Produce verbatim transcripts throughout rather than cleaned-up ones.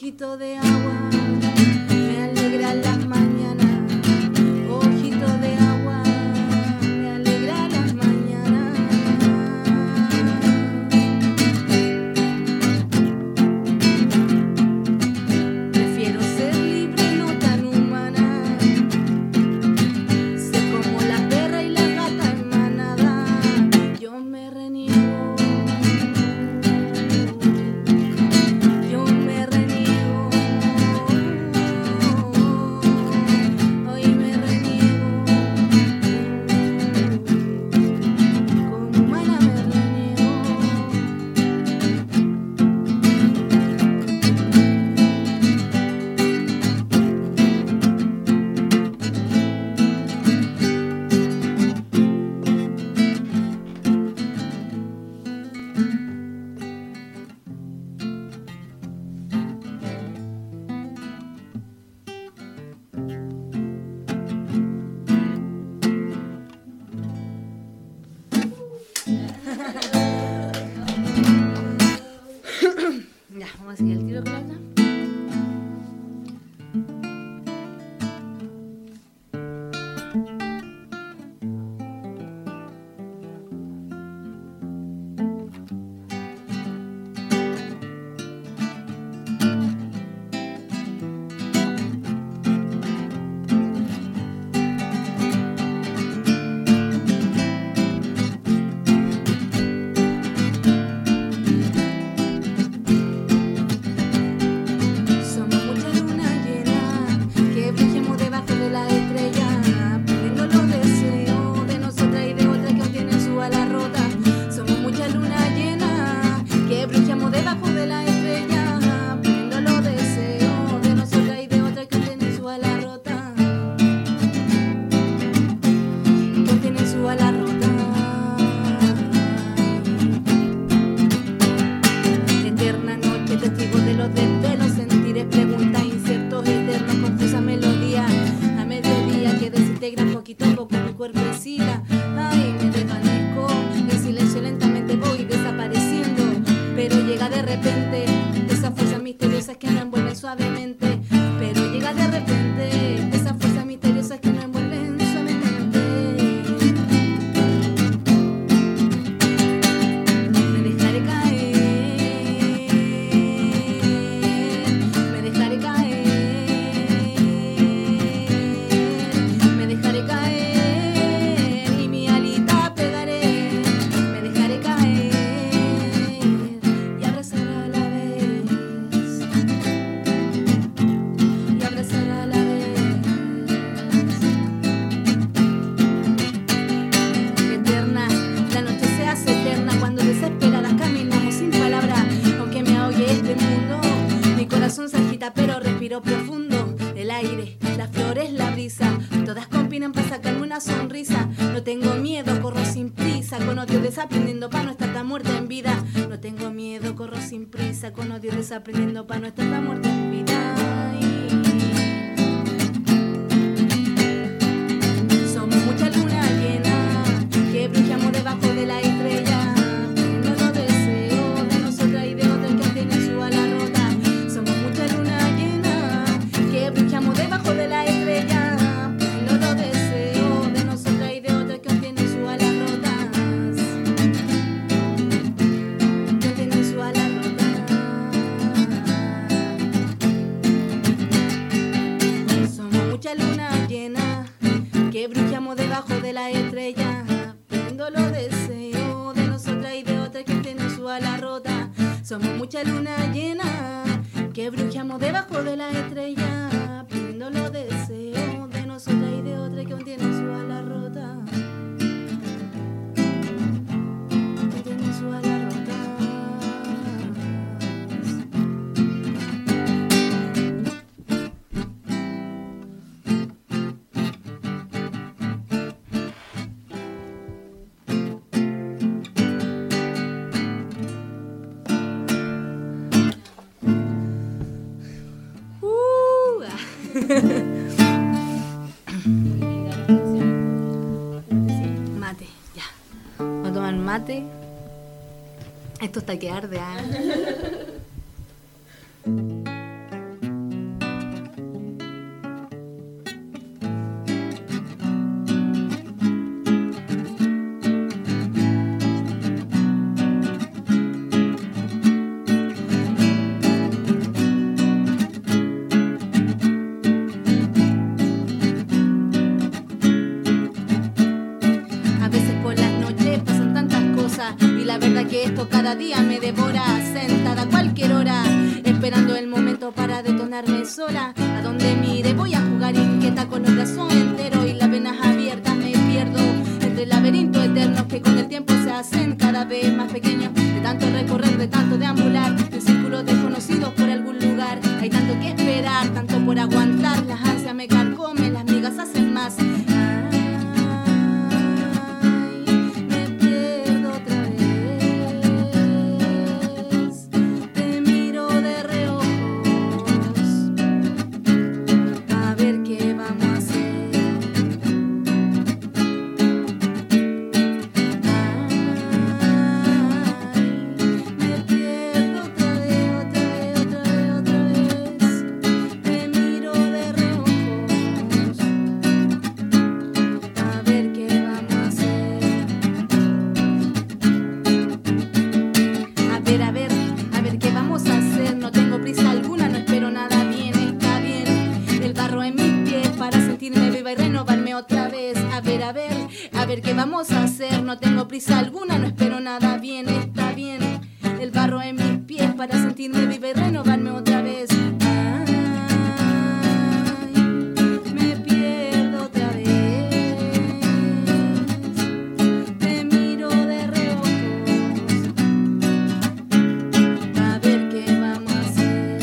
ojito de agua, me alegra las mañanas. Ojito de agua, me alegra las mañanas. Prefiero ser libre y no tan humana, ser como la perra y la gata en manada. Yo me reniego, yo me reniego, hoy me reniego, como humana me reniego. Ya, vamos a seguir el tiro con la otra. Somos mucha luna llena, que brillemos debajo de la estrella, prendiendo los deseos de nosotras y de otras que aún tienen su ala rota. Somos mucha luna llena, que brillamos debajo de la estrella, prendiendo los deseos de nosotras y de otras que aún tienen su ala rota, que aún tienen su ala rota. Eterna noche, testigo de los desvelos, sentires, preguntas, inciertos, eternos, confusa melodía. A mediodía que desintegra poquito a poco mi cuerpecita. Ay, me desvanezco, en silencio lentamente voy desapareciendo. Pero llega de repente esa fuerza misteriosa que me envuelve suavemente. Pero llega de repente esa fuerza misteriosa que me envuelve suavemente. Me dejaré caer, me dejaré caer, me dejaré caer y mi alita pegaré. Me dejaré caer y abrazar a la vez, y abrazar a la vez. Eterna, la noche se hace eterna cuando desesperadas caminamos sin palabras. Aunque me ahogue este mundo, mi corazón se agita pero respiro profundo. El aire, las flores, la brisa, todas combinan para sacarme una sonrisa. No tengo miedo, corro sin prisa, con odio desaprendiendo para no estar tan muerta en vida. No tengo miedo, corro sin prisa, con odio desaprendiendo para no estar tan muerta en vida. Somos mucha luna llena, que brillamos debajo de la estrella, prendiendo los deseos de nosotras y de otras que aún tienen su ala rota. Somos mucha luna llena, que brillamos debajo de la estrella, prendiendo los deseos de nosotras y de otras que aún tienen su ala rotas, que tienen su ala rotas. Somos mucha luna llena, que brillamos debajo de la estrella, prendiendo los deseos de nosotras y de otras que tienen su ala rota. Somos mucha luna llena, que brillamos debajo de la estrella, prendiendo los deseos de nosotras y de otras que aún tienen su ala rota, que tienen su ala rota. Uh, ah. Mate, ya. Vamos a tomar mate. Esto está que arde, ¿eh? cada día me devora, sentada a cualquier hora, esperando el momento para detonarme sola. A donde mire voy a jugar inquieta con el corazón entero y las venas abiertas me pierdo entre laberintos eternos que con el tiempo se hacen cada vez más pequeños. De tanto recorrer, de tanto deambular en círculos desconocidos por algún lugar, hay tanto que esperar, tanto por aguantar. Las ansias me carcomen, las migas hacen más. Vamos a hacer, no tengo prisa alguna, no espero nada, bien, está bien. El barro en mis pies para sentirme viva y renovarme otra vez. Ay, me pierdo otra vez. Te miro de reojos a ver qué vamos a hacer.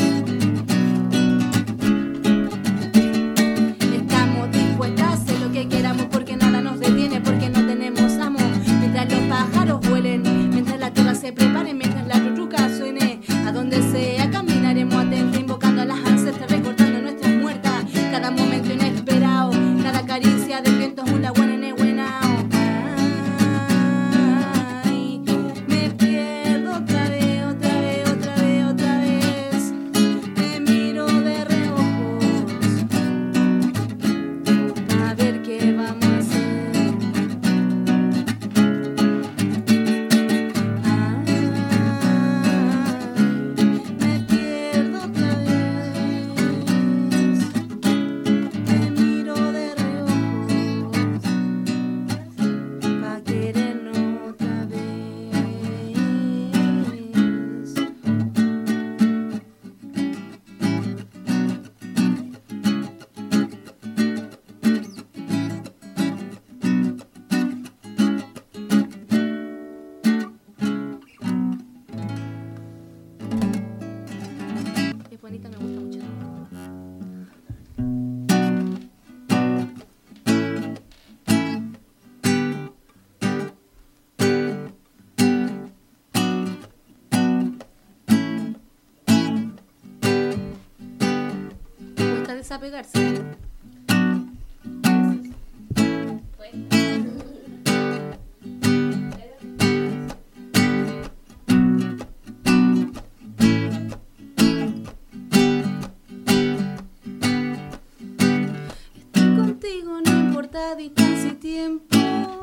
Estamos dispuestas a hacer lo que queramos porque nada nos detiene, porque no mientras los pájaros vuelen, mientras la tierra se prepare, mientras la ruruca suene, a donde sea caminaremos atentos, invocando a las ancestras, recordando nuestras muertas, cada momento inesperado, cada caricia del viento es un laguán en eguenao. Ay, me pierdo otra vez, otra vez, otra vez, otra vez, me miro de reojos a ver qué vamos a hacer. Bonita, me gusta mucho. Cuesta desapegarse. Distancia y tiempo,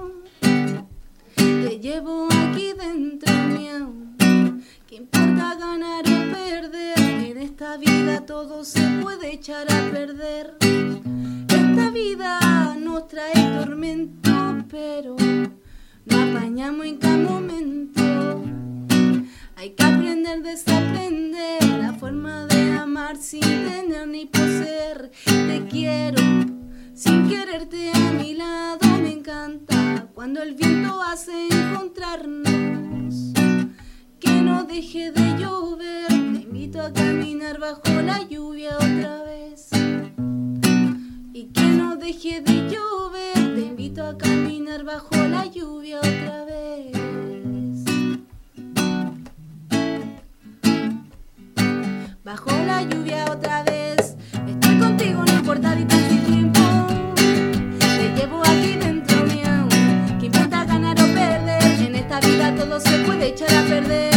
te llevo aquí dentro mío. ¿Qué importa ganar o perder? En esta vida todo se puede echar a perder. Esta vida nos trae tormento, pero nos apañamos en cada momento. Hay que aprender a desaprender la forma de amar sin tener ni poseer. Te quiero sin quererte a mi lado, me encanta cuando el viento hace encontrarnos. Que no deje de llover, te invito a caminar bajo la lluvia otra vez. Y que no deje de llover, te invito a caminar bajo la lluvia otra vez. Bajo la lluvia otra vez, estoy contigo, no importa distancia y tiempo. Llevo aquí dentro mío, que importa ganar o perder, en esta vida todo se puede echar a perder.